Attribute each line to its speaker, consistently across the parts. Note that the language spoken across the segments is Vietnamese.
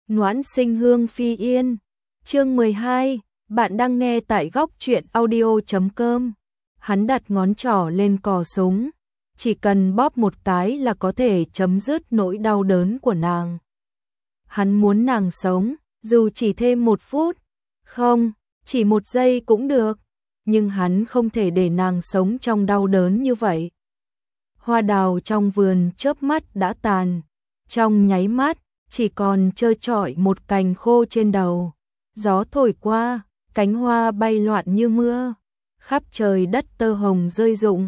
Speaker 1: Noãn sinh hương phi yên. Chương 12, bạn đang nghe tại góc truyện audio.com. Hắn đặt ngón trỏ lên cò súng, chỉ cần bóp một cái là có thể chấm dứt nỗi đau đớn của nàng. Hắn muốn nàng sống, dù chỉ thêm 1 phút, không, chỉ 1 giây cũng được, nhưng hắn không thể để nàng sống trong đau đớn như vậy. Hoa đào trong vườn chớp mắt đã tàn, trong nháy mắt, chỉ còn trơ trọi một cành khô trên đầu. Gió thổi qua, cánh hoa bay loạn như mưa, khắp trời đất tơ hồng rơi rụng,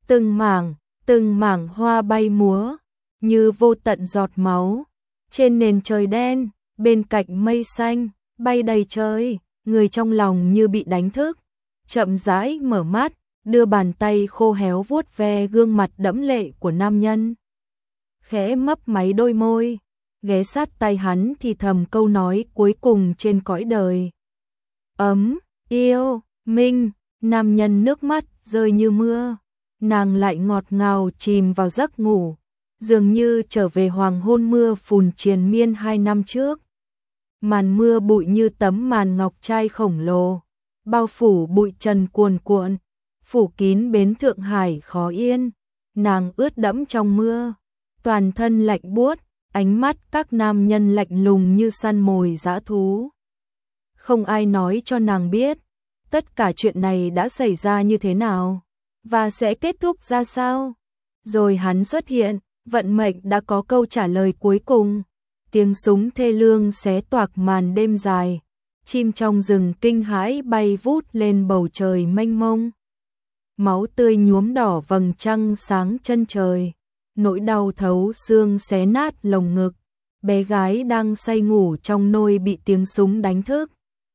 Speaker 1: từng mảng hoa bay múa, như vô tận giọt máu. Trên nền trời đen, bên cạnh mây xanh, bay đầy trời, người trong lòng như bị đánh thức, chậm rãi mở mắt, đưa bàn tay khô héo vuốt ve gương mặt đẫm lệ của nam nhân. Khẽ mấp máy đôi môi, ghé sát tay hắn thì thầm câu nói cuối cùng trên cõi đời. Ấm, yêu, minh. Nam nhân nước mắt rơi như mưa, nàng lại ngọt ngào chìm vào giấc ngủ, dường như trở về hoàng hôn mưa phùn triền miên 2 năm trước. Màn mưa bụi như tấm màn ngọc trai khổng lồ, bao phủ bụi trần cuồn cuộn, phủ kín bến Thượng Hải khó yên. Nàng ướt đẫm trong mưa, toàn thân lạnh buốt, ánh mắt các nam nhân lạnh lùng như săn mồi dã thú. Không ai nói cho nàng biết tất cả chuyện này đã xảy ra như thế nào và sẽ kết thúc ra sao. Rồi hắn xuất hiện, vận mệnh đã có câu trả lời cuối cùng. Tiếng súng thê lương xé toạc màn đêm dài, chim trong rừng kinh hãi bay vút lên bầu trời mênh mông. Máu tươi nhuốm đỏ vầng trăng sáng chân trời, nỗi đau thấu xương xé nát lồng ngực. Bé gái đang say ngủ trong nôi bị tiếng súng đánh thức.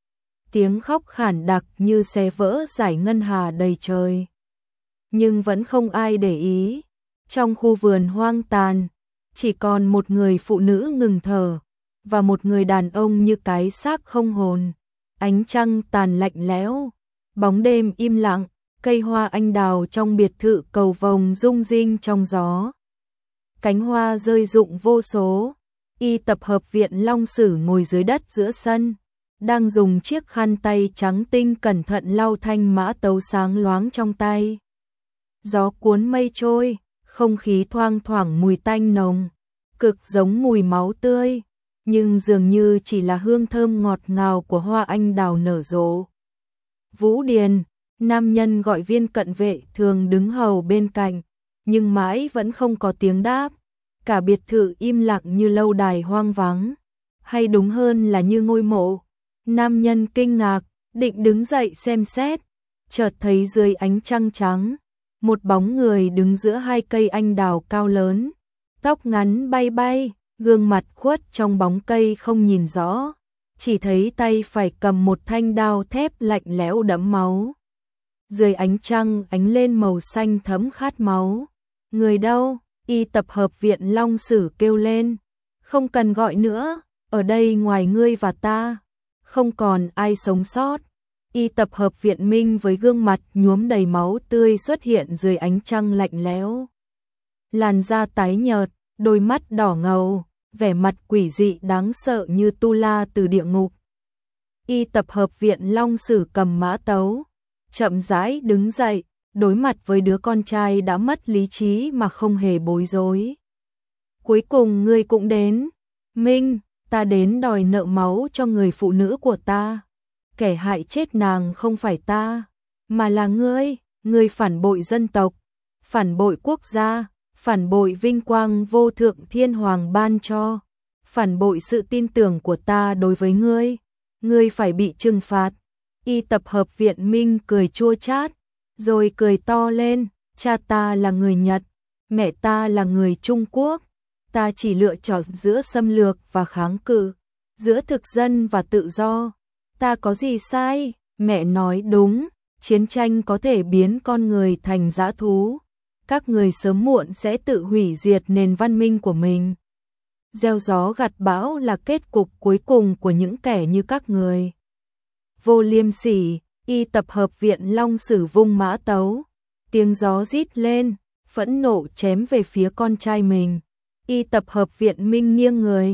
Speaker 1: Tiếng khóc khản đặc như xé vỡ dải ngân hà đầy trời. Nhưng vẫn không ai để ý. Trong khu vườn hoang tàn, chỉ còn một người phụ nữ ngừng thở, và một người đàn ông như cái xác không hồn. Ánh trăng tàn lạnh lẽo, bóng đêm im lặng, cây hoa anh đào trong biệt thự cầu vồng rung rinh trong gió. Cánh hoa rơi rụng vô số. Y tập hợp viện Long Sử ngồi dưới đất giữa sân, đang dùng chiếc khăn tay trắng tinh cẩn thận lau thanh mã tấu sáng loáng trong tay. Gió cuốn mây trôi, không khí thoang thoảng mùi tanh nồng, cực giống mùi máu tươi, nhưng dường như chỉ là hương thơm ngọt ngào của hoa anh đào nở rộ. Vũ Điền, nam nhân gọi viên cận vệ thường đứng hầu bên cạnh, nhưng mãi vẫn không có tiếng đáp. Cả biệt thự im lặng như lâu đài hoang vắng, hay đúng hơn là như ngôi mộ. Nam nhân kinh ngạc, định đứng dậy xem xét, chợt thấy dưới ánh trăng trắng, một bóng người đứng giữa 2 cây anh đào cao lớn, tóc ngắn bay bay, gương mặt khuất trong bóng cây không nhìn rõ, chỉ thấy tay phải cầm một thanh đao thép lạnh lẽo đẫm máu. Dưới ánh trăng ánh lên màu xanh thẫm khát máu. Người đâu? Y tập hợp viện Long Sử kêu lên. Không cần gọi nữa, ở đây ngoài ngươi và ta, không còn ai sống sót. Y tập hợp viện Minh với gương mặt nhuốm đầy máu tươi xuất hiện dưới ánh trăng lạnh lẽo. Làn da tái nhợt, đôi mắt đỏ ngầu, vẻ mặt quỷ dị đáng sợ như tu la từ địa ngục. Y tập hợp viện Long Sử cầm mã tấu, chậm rãi đứng dậy, đối mặt với đứa con trai đã mất lý trí mà không hề bối rối. Cuối cùng ngươi cũng đến. Minh, ta đến đòi nợ máu cho người phụ nữ của ta. Kẻ hại chết nàng không phải ta, mà là ngươi phản bội dân tộc, phản bội quốc gia, phản bội vinh quang vô thượng thiên hoàng ban cho, phản bội sự tin tưởng của ta đối với ngươi phải bị trừng phạt. Y tập hợp viện Minh cười chua chát, rồi cười to lên, cha ta là người Nhật, mẹ ta là người Trung Quốc, ta chỉ lựa chọn giữa xâm lược và kháng cự, giữa thực dân và tự do. Ta có gì sai? Mẹ nói đúng, chiến tranh có thể biến con người thành dã thú. Các người sớm muộn sẽ tự hủy diệt nền văn minh của mình. Gieo gió gặt bão là kết cục cuối cùng của những kẻ như các người. Vô liêm sỉ. Y tập hợp viện Long Sử vung mã tấu, tiếng gió rít lên, phẫn nộ chém về phía con trai mình. Y tập hợp viện Minh nghiêng người,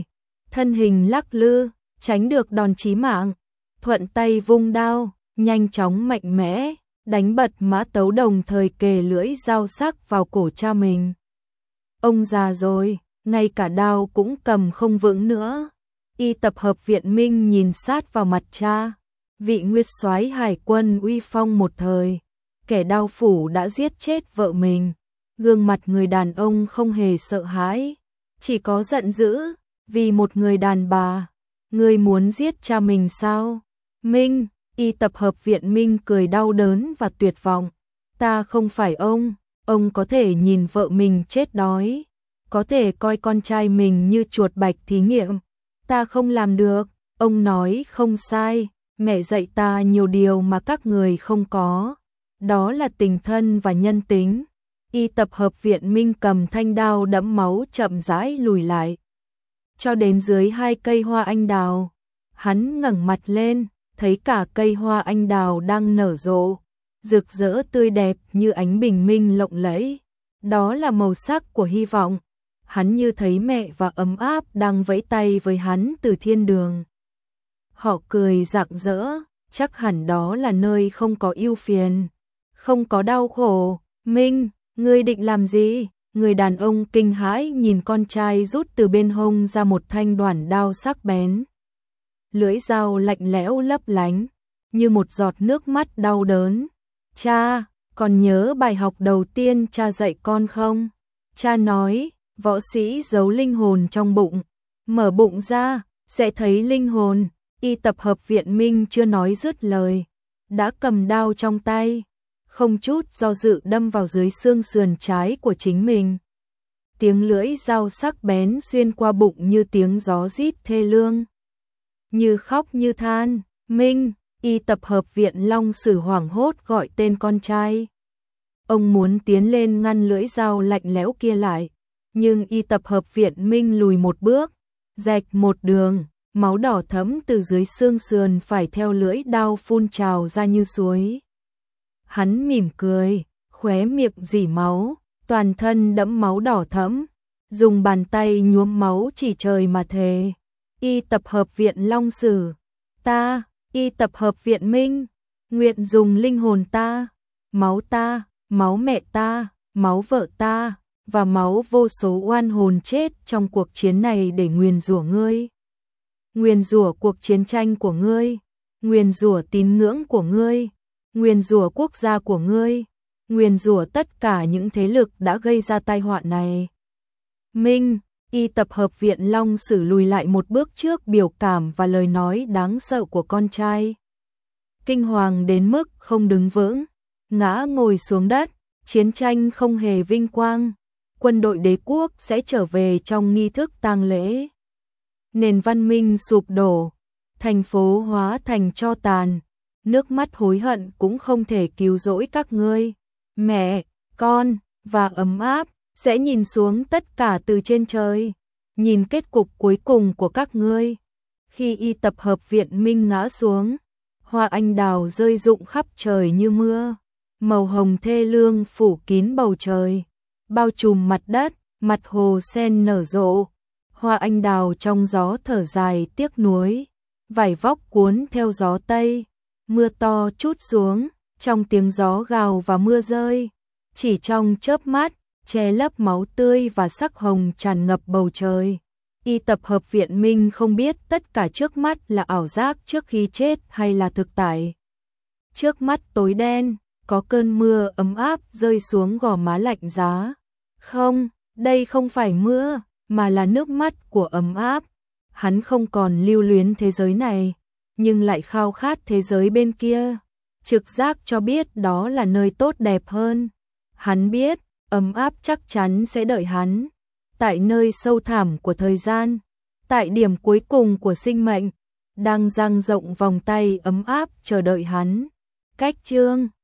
Speaker 1: thân hình lắc lư, tránh được đòn chí mạng, thuận tay vung đao, nhanh chóng mạnh mẽ, đánh bật mã tấu đồng thời kề lưỡi dao sắc vào cổ cha mình. Ông già rồi, ngay cả đao cũng cầm không vững nữa. Y tập hợp Viện Minh nhìn sát vào mặt cha, vị nguyên soái hải quân uy phong một thời, kẻ đao phủ đã giết chết vợ mình. Gương mặt người đàn ông không hề sợ hãi, chỉ có giận dữ, vì một người đàn bà. Ngươi muốn giết cha mình sao? Minh, Y tập hợp Viện Minh cười đau đớn và tuyệt vọng. Ta không phải ông có thể nhìn vợ mình chết đói, có thể coi con trai mình như chuột bạch thí nghiệm. Ta không làm được, ông nói không sai, mẹ dạy ta nhiều điều mà các người không có. Đó là tình thân và nhân tính. Y tập hợp Viện Minh cầm thanh đao đẫm máu chậm rãi lùi lại, cho đến dưới 2 cây hoa anh đào. Hắn ngẩng mặt lên, thấy cả cây hoa anh đào đang nở rộ, rực rỡ tươi đẹp như ánh bình minh lộng lẫy. Đó là màu sắc của hy vọng. Hắn như thấy mẹ và ấm áp đang vẫy tay với hắn từ thiên đường. Họ cười rạng rỡ, chắc hẳn đó là nơi không có ưu phiền, không có đau khổ. Minh, ngươi định làm gì? Người đàn ông kinh hãi nhìn con trai rút từ bên hông ra một thanh đoản đao sắc bén. Lưỡi dao lạnh lẽo lấp lánh, như một giọt nước mắt đau đớn. Cha, còn nhớ bài học đầu tiên cha dạy con không? Cha nói, võ sĩ giấu linh hồn trong bụng, mở bụng ra, sẽ thấy linh hồn. Y tập hợp Viện Minh chưa nói dứt lời, đã cầm đao trong tay, không chút do dự đâm vào dưới xương sườn trái của chính mình. Tiếng lưỡi dao sắc bén xuyên qua bụng như tiếng gió rít thê lương, như khóc như than. Minh, Y tập hợp Viện Long Sử hoảng hốt gọi tên con trai. Ông muốn tiến lên ngăn lưỡi dao lạnh lẽo kia lại, nhưng Y tập hợp Viện Minh lùi một bước, rạch một đường, máu đỏ thẫm từ dưới xương sườn phải theo lưỡi đao phun trào ra như suối. Hắn mỉm cười, khóe miệng rỉ máu, toàn thân đẫm máu đỏ thẫm, dùng bàn tay nhuốm máu chỉ trời mà thề. Y tập hợp Viện Long Sử, ta, Y tập hợp Viện Minh, nguyện dùng linh hồn ta, máu mẹ ta, máu vợ ta, và máu vô số oan hồn chết trong cuộc chiến này để nguyền rủa ngươi. Nguyền rủa cuộc chiến tranh của ngươi, nguyền rủa tín ngưỡng của ngươi, nguyền rủa quốc gia của ngươi, nguyền rủa tất cả những thế lực đã gây ra tai họa này. Minh, Y tập hợp Viện Long Sử lùi lại một bước trước biểu cảm và lời nói đáng sợ của con trai. Kinh hoàng đến mức không đứng vững, ngã ngồi xuống đất. Chiến tranh không hề vinh quang, quân đội đế quốc sẽ trở về trong nghi thức tang lễ. Nền văn minh sụp đổ, thành phố hóa thành tro tàn, nước mắt hối hận cũng không thể cứu rỗi các ngươi. Mẹ, con và ấm áp sẽ nhìn xuống tất cả từ trên trời, nhìn kết cục cuối cùng của các ngươi. Khi Y tập hợp Viện Minh ngã xuống, hoa anh đào rơi rụng khắp trời như mưa, màu hồng thê lương phủ kín bầu trời, bao trùm mặt đất, mặt hồ sen nở rộ. Hoa anh đào trong gió thở dài tiếc nuối, vải vóc cuốn theo gió tây, mưa to trút xuống, trong tiếng gió gào và mưa rơi, chỉ trong chớp mắt, che lấp máu tươi và sắc hồng tràn ngập bầu trời. Y tập hợp Viện Minh không biết tất cả trước mắt là ảo giác trước khi chết hay là thực tại. Trước mắt tối đen, có cơn mưa ấm áp rơi xuống gò má lạnh giá. Không, đây không phải mưa, mà là nước mắt của ấm áp. Hắn không còn lưu luyến thế giới này, nhưng lại khao khát thế giới bên kia. Trực giác cho biết đó là nơi tốt đẹp hơn. Hắn biết, ấm áp chắc chắn sẽ đợi hắn. Tại nơi sâu thẳm của thời gian, tại điểm cuối cùng của sinh mệnh, đang dang rộng vòng tay ấm áp chờ đợi hắn. Cách chương